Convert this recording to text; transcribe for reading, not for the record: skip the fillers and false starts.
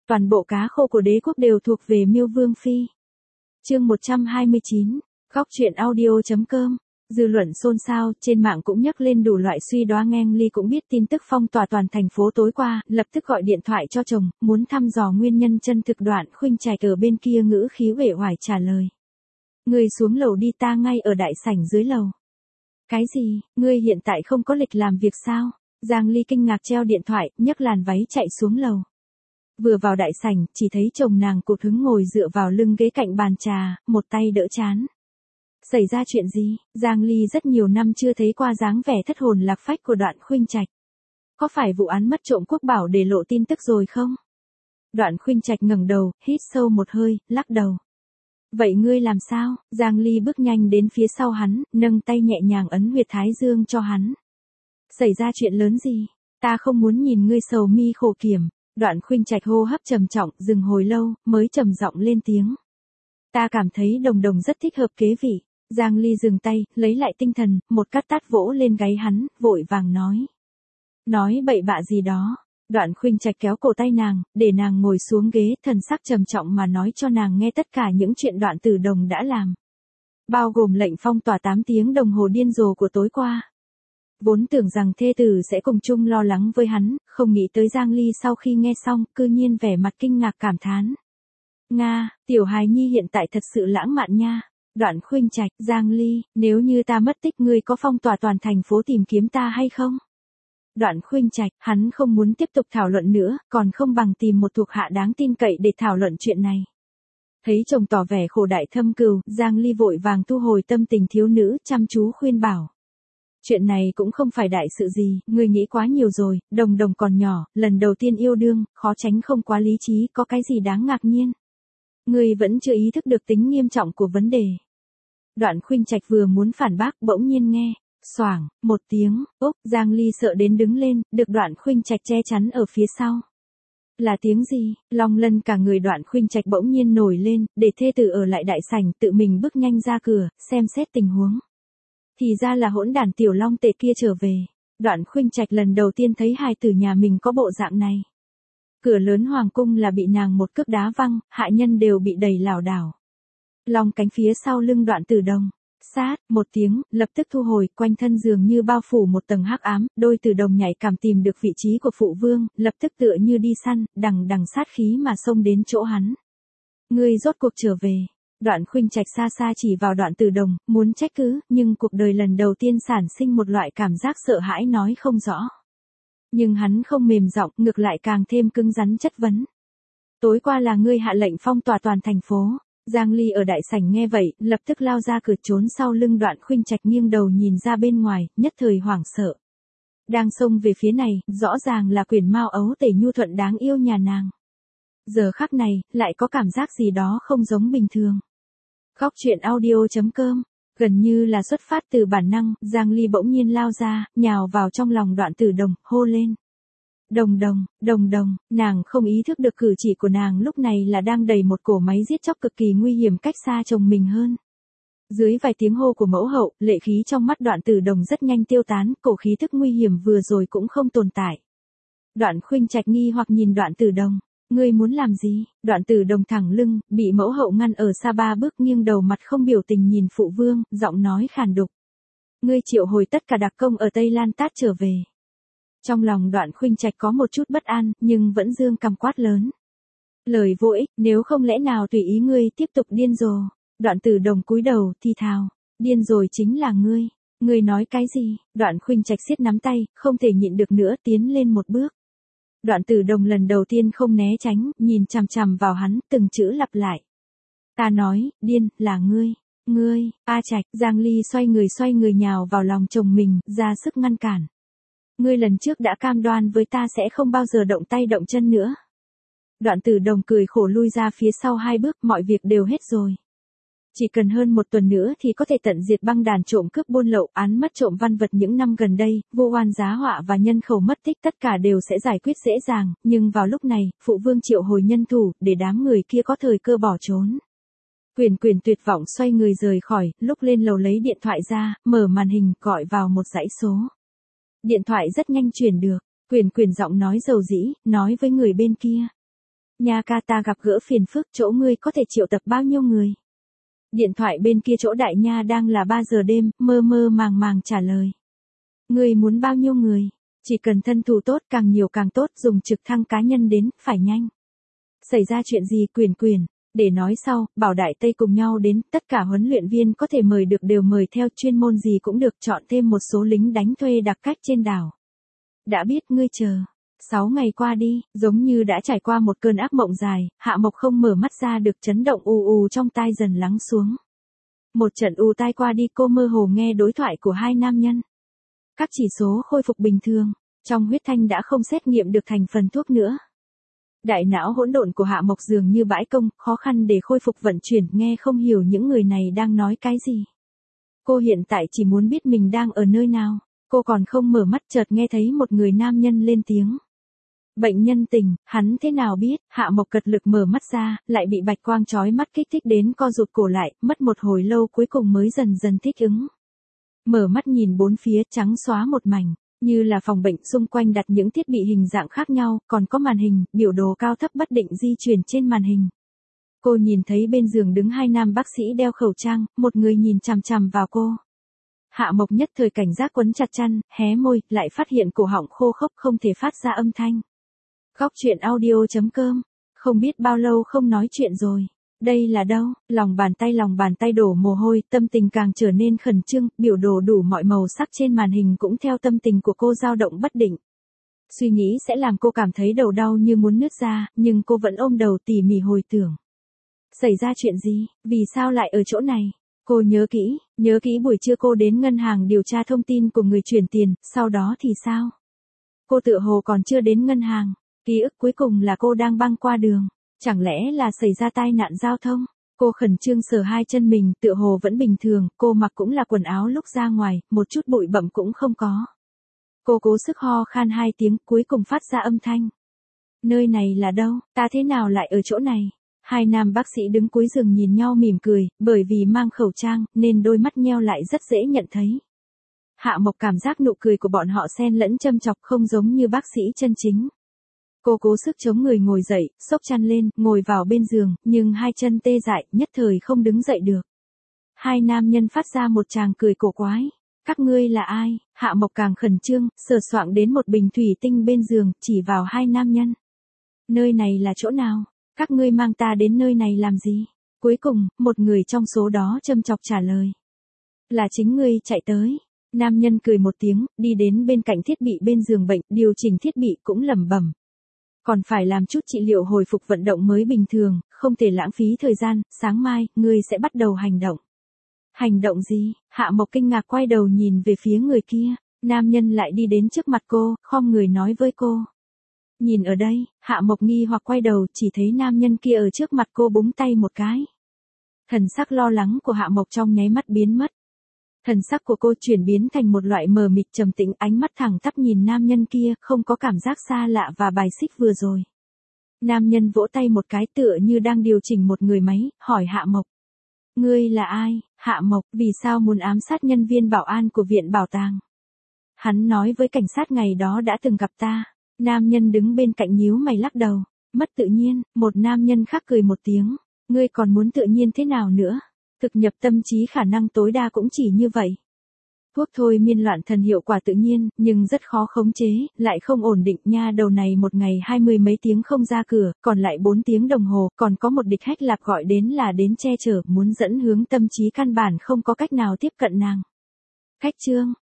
Toàn bộ cá khô của đế quốc đều thuộc về Miêu Vương Phi. Chương 129, góc truyện audio.com. Dư luận xôn xao, trên mạng cũng nhắc lên đủ loại suy đoán. Nghen Ly cũng biết tin tức phong tỏa toàn thành phố tối qua, lập tức gọi điện thoại cho chồng, muốn thăm dò nguyên nhân chân thực. Đoạn Khuynh Trạch ở bên kia ngữ khí uể oải trả lời. Ngươi xuống lầu đi, ta ngay ở đại sảnh dưới lầu. Cái gì, ngươi hiện tại không có lịch làm việc sao? Giang Ly kinh ngạc treo điện thoại, nhấc làn váy chạy xuống lầu. Vừa vào đại sảnh, chỉ thấy chồng nàng cụt hứng ngồi dựa vào lưng ghế cạnh bàn trà, một tay đỡ trán. Xảy ra chuyện gì? Giang Ly rất nhiều năm chưa thấy qua dáng vẻ thất hồn lạc phách của Đoạn Khuynh Trạch. Có phải vụ án mất trộm quốc bảo để lộ tin tức rồi không? Đoạn Khuynh Trạch ngẩng đầu, hít sâu một hơi, lắc đầu. Vậy ngươi làm sao? Giang Ly bước nhanh đến phía sau hắn, nâng tay nhẹ nhàng ấn huyệt thái dương cho hắn. Xảy ra chuyện lớn gì? Ta không muốn nhìn ngươi sầu mi khổ kiểm. Đoạn Khuynh Trạch hô hấp trầm trọng, dừng hồi lâu, mới trầm giọng lên tiếng. Ta cảm thấy Đồng Đồng rất thích hợp kế vị. Giang Ly dừng tay, lấy lại tinh thần, một cát tát vỗ lên gáy hắn, vội vàng nói. Nói bậy bạ gì đó. Đoạn Khuynh Trạch kéo cổ tay nàng, để nàng ngồi xuống ghế, thần sắc trầm trọng mà nói cho nàng nghe tất cả những chuyện Đoạn Tử Đồng đã làm. Bao gồm lệnh phong tỏa 8 tiếng đồng hồ điên rồ của tối qua. Vốn tưởng rằng thê tử sẽ cùng chung lo lắng với hắn, không nghĩ tới Giang Ly sau khi nghe xong, cư nhiên vẻ mặt kinh ngạc cảm thán. Nga, tiểu hài nhi hiện tại thật sự lãng mạn nha. Đoạn Khuynh Trạch, Giang Ly, nếu như ta mất tích ngươi có phong tỏa toàn thành phố tìm kiếm ta hay không? Đoạn Khuynh Trạch, hắn không muốn tiếp tục thảo luận nữa, còn không bằng tìm một thuộc hạ đáng tin cậy để thảo luận chuyện này. Thấy chồng tỏ vẻ khổ đại thâm cừu, Giang Ly vội vàng thu hồi tâm tình thiếu nữ, chăm chú khuyên bảo. Chuyện này cũng không phải đại sự gì, ngươi nghĩ quá nhiều rồi, Đồng Đồng còn nhỏ, lần đầu tiên yêu đương, khó tránh không quá lý trí, có cái gì đáng ngạc nhiên. Ngươi vẫn chưa ý thức được tính nghiêm trọng của vấn đề. Đoạn Khuynh Trạch vừa muốn phản bác, bỗng nhiên nghe, xoảng, một tiếng, ốc, Giang Ly sợ đến đứng lên, được Đoạn Khuynh Trạch che chắn ở phía sau. Là tiếng gì? Long lân cả người Đoạn Khuynh Trạch bỗng nhiên nổi lên, để thê tử ở lại đại sảnh, tự mình bước nhanh ra cửa, xem xét tình huống. Thì ra là hỗn đản tiểu long tệ kia trở về. Đoạn Khuynh Trạch lần đầu tiên thấy hài tử nhà mình có bộ dạng này. Cửa lớn hoàng cung là bị nàng một cước đá văng, hạ nhân đều bị đẩy lảo đảo. Long cánh phía sau lưng Đoạn Tử Đồng. Sát, một tiếng, lập tức thu hồi, quanh thân dường như bao phủ một tầng hắc ám, đôi Tử Đồng nhạy cảm tìm được vị trí của phụ vương, lập tức tựa như đi săn, đằng sát khí mà xông đến chỗ hắn. Ngươi rốt cuộc trở về. Đoạn Khuynh Trạch xa xa chỉ vào Đoạn Tử Đồng, muốn trách cứ, nhưng cuộc đời lần đầu tiên sản sinh một loại cảm giác sợ hãi nói không rõ. Nhưng hắn không mềm giọng, ngược lại càng thêm cứng rắn chất vấn. Tối qua là ngươi hạ lệnh phong tỏa toàn thành phố. Giang Ly ở đại sảnh nghe vậy, lập tức lao ra cửa trốn sau lưng Đoạn Khuynh Trạch, nghiêng đầu nhìn ra bên ngoài, nhất thời hoảng sợ. Đang xông về phía này, rõ ràng là quyển mao ấu tể nhu thuận đáng yêu nhà nàng. Giờ khắc này, lại có cảm giác gì đó không giống bình thường. Góc truyện audio.com. Gần như là xuất phát từ bản năng, Giang Ly bỗng nhiên lao ra, nhào vào trong lòng Đoạn Tử Đồng, hô lên. Đồng Đồng, Đồng Đồng, nàng không ý thức được cử chỉ của nàng lúc này là đang đẩy một cỗ máy giết chóc cực kỳ nguy hiểm cách xa chồng mình hơn. Dưới vài tiếng hô của mẫu hậu, lệ khí trong mắt Đoạn Tử Đồng rất nhanh tiêu tán, cổ khí thức nguy hiểm vừa rồi cũng không tồn tại. Đoạn Khuynh Trạch nghi hoặc nhìn Đoạn Tử Đồng. Ngươi muốn làm gì? Đoạn Tử Đồng thẳng lưng, bị mẫu hậu ngăn ở xa 3 bước, nghiêng đầu mặt không biểu tình nhìn phụ vương, giọng nói khàn đục. Ngươi triệu hồi tất cả đặc công ở Tây Lan Tát trở về. Trong lòng Đoạn Khuynh Trạch có một chút bất an, nhưng vẫn dương cằm quát lớn. Lời vô ích, nếu không lẽ nào tùy ý ngươi tiếp tục điên rồ. Đoạn Tử Đồng cúi đầu, thì thào. Điên rồi chính là ngươi. Ngươi nói cái gì? Đoạn Khuynh Trạch siết nắm tay, không thể nhịn được nữa, tiến lên một bước. Đoạn Tử Đồng lần đầu tiên không né tránh, nhìn chằm chằm vào hắn, từng chữ lặp lại. Ta nói, điên, là ngươi. Ngươi, A Trạch. Giang Ly xoay người nhào vào lòng chồng mình, ra sức ngăn cản. Ngươi lần trước đã cam đoan với ta sẽ không bao giờ động tay động chân nữa. Đoạn Tử Đồng cười khổ lui ra phía sau 2 bước, mọi việc đều hết rồi. Chỉ cần hơn 1 tuần nữa thì có thể tận diệt băng đàn trộm cướp buôn lậu, án mất trộm văn vật những năm gần đây, vô oan giá họa và nhân khẩu mất tích tất cả đều sẽ giải quyết dễ dàng, nhưng vào lúc này, phụ vương triệu hồi nhân thủ, để đám người kia có thời cơ bỏ trốn. Quyền tuyệt vọng xoay người rời khỏi, lúc lên lầu lấy điện thoại ra, mở màn hình, gọi vào một dãy số. Điện thoại rất nhanh truyền được, quyền giọng nói dầu dĩ, nói với người bên kia. Nha ca, ta gặp gỡ phiền phức, chỗ ngươi có thể triệu tập bao nhiêu người? Điện thoại bên kia chỗ đại nha đang là 3 giờ đêm, mơ mơ màng màng trả lời. Ngươi muốn bao nhiêu người? Chỉ cần thân thủ tốt, càng nhiều càng tốt, dùng trực thăng cá nhân đến, phải nhanh. Xảy ra chuyện gì? Quyền, để nói sau, bảo Đại Tây cùng nhau đến, tất cả huấn luyện viên có thể mời được đều mời theo, chuyên môn gì cũng được, chọn thêm một số lính đánh thuê đặc cách trên đảo. Đã biết, ngươi chờ. 6 ngày qua đi, giống như đã trải qua một cơn ác mộng dài, Hạ Mộc không mở mắt ra được, chấn động ù trong tai dần lắng xuống. Một trận ù tai qua đi, cô mơ hồ nghe đối thoại của hai nam nhân. Các chỉ số khôi phục bình thường, trong huyết thanh đã không xét nghiệm được thành phần thuốc nữa. Đại não hỗn độn của Hạ Mộc dường như bãi công, khó khăn để khôi phục vận chuyển, nghe không hiểu những người này đang nói cái gì. Cô hiện tại chỉ muốn biết mình đang ở nơi nào. Cô còn không mở mắt chợt nghe thấy một người nam nhân lên tiếng. Bệnh nhân tỉnh, hắn thế nào biết? Hạ Mộc cật lực mở mắt ra, lại bị bạch quang chói mắt kích thích đến co rụt cổ lại, mất một hồi lâu cuối cùng mới dần dần thích ứng. Mở mắt nhìn bốn phía, trắng xóa một mảnh, như là phòng bệnh, xung quanh đặt những thiết bị hình dạng khác nhau, còn có màn hình, biểu đồ cao thấp bất định di chuyển trên màn hình. Cô nhìn thấy bên giường đứng hai nam bác sĩ đeo khẩu trang, một người nhìn chằm chằm vào cô. Hạ Mộc nhất thời cảnh giác quấn chặt chăn, hé môi, lại phát hiện cổ họng khô khốc không thể phát ra âm thanh. Góc truyện audio.com. Không biết bao lâu không nói chuyện rồi. Đây là đâu? Lòng bàn tay đổ mồ hôi, tâm tình càng trở nên khẩn trương, biểu đồ đủ mọi màu sắc trên màn hình cũng theo tâm tình của cô dao động bất định. Suy nghĩ sẽ làm cô cảm thấy đầu đau như muốn nứt ra, nhưng cô vẫn ôm đầu tỉ mỉ hồi tưởng. Xảy ra chuyện gì? Vì sao lại ở chỗ này? Cô nhớ kỹ buổi trưa cô đến ngân hàng điều tra thông tin của người chuyển tiền, sau đó thì sao? Cô tựa hồ còn chưa đến ngân hàng, ký ức cuối cùng là cô đang băng qua đường, chẳng lẽ là xảy ra tai nạn giao thông? Cô khẩn trương sờ hai chân mình, tựa hồ vẫn bình thường, cô mặc cũng là quần áo lúc ra ngoài, một chút bụi bặm cũng không có. Cô cố sức ho khan 2 tiếng, cuối cùng phát ra âm thanh. Nơi này là đâu? Ta thế nào lại ở chỗ này? Hai nam bác sĩ đứng cuối giường nhìn nhau mỉm cười, bởi vì mang khẩu trang, nên đôi mắt nheo lại rất dễ nhận thấy. Hạ Mộc cảm giác nụ cười của bọn họ xen lẫn châm chọc, không giống như bác sĩ chân chính. Cô cố sức chống người ngồi dậy, xốc chăn lên, ngồi vào bên giường, nhưng hai chân tê dại, nhất thời không đứng dậy được. Hai nam nhân phát ra một tràng cười cổ quái. Các ngươi là ai? Hạ Mộc càng khẩn trương, sờ soạng đến một bình thủy tinh bên giường, chỉ vào hai nam nhân. Nơi này là chỗ nào? Các ngươi mang ta đến nơi này làm gì? Cuối cùng, một người trong số đó châm chọc trả lời. Là chính ngươi chạy tới. Nam nhân cười một tiếng, đi đến bên cạnh thiết bị bên giường bệnh, điều chỉnh thiết bị cũng lẩm bẩm. Còn phải làm chút trị liệu hồi phục vận động mới bình thường, không thể lãng phí thời gian, sáng mai, ngươi sẽ bắt đầu hành động. Hành động gì? Hạ Mộc kinh ngạc quay đầu nhìn về phía người kia, nam nhân lại đi đến trước mặt cô, khom người nói với cô. Nhìn ở đây, Hạ Mộc nghi hoặc quay đầu, chỉ thấy nam nhân kia ở trước mặt cô búng tay một cái. Thần sắc lo lắng của Hạ Mộc trong nháy mắt biến mất. Thần sắc của cô chuyển biến thành một loại mờ mịt trầm tĩnh, ánh mắt thẳng tắp nhìn nam nhân kia, không có cảm giác xa lạ và bài xích vừa rồi. Nam nhân vỗ tay một cái tựa như đang điều chỉnh một người máy, hỏi Hạ Mộc. Ngươi là ai? Hạ Mộc, vì sao muốn ám sát nhân viên bảo an của viện bảo tàng? Hắn nói với cảnh sát ngày đó đã từng gặp ta. Nam nhân đứng bên cạnh nhíu mày lắc đầu. Mất tự nhiên, một nam nhân khác cười một tiếng. Ngươi còn muốn tự nhiên thế nào nữa? Thực nhập tâm trí khả năng tối đa cũng chỉ như vậy. Thuốc thôi miên loạn thần hiệu quả tự nhiên, nhưng rất khó khống chế, lại không ổn định nha. Đầu này một ngày 20 mấy tiếng không ra cửa, còn lại 4 tiếng đồng hồ, còn có một địch hách lạp gọi đến là đến che chở, muốn dẫn hướng tâm trí căn bản không có cách nào tiếp cận nàng. Khách trương,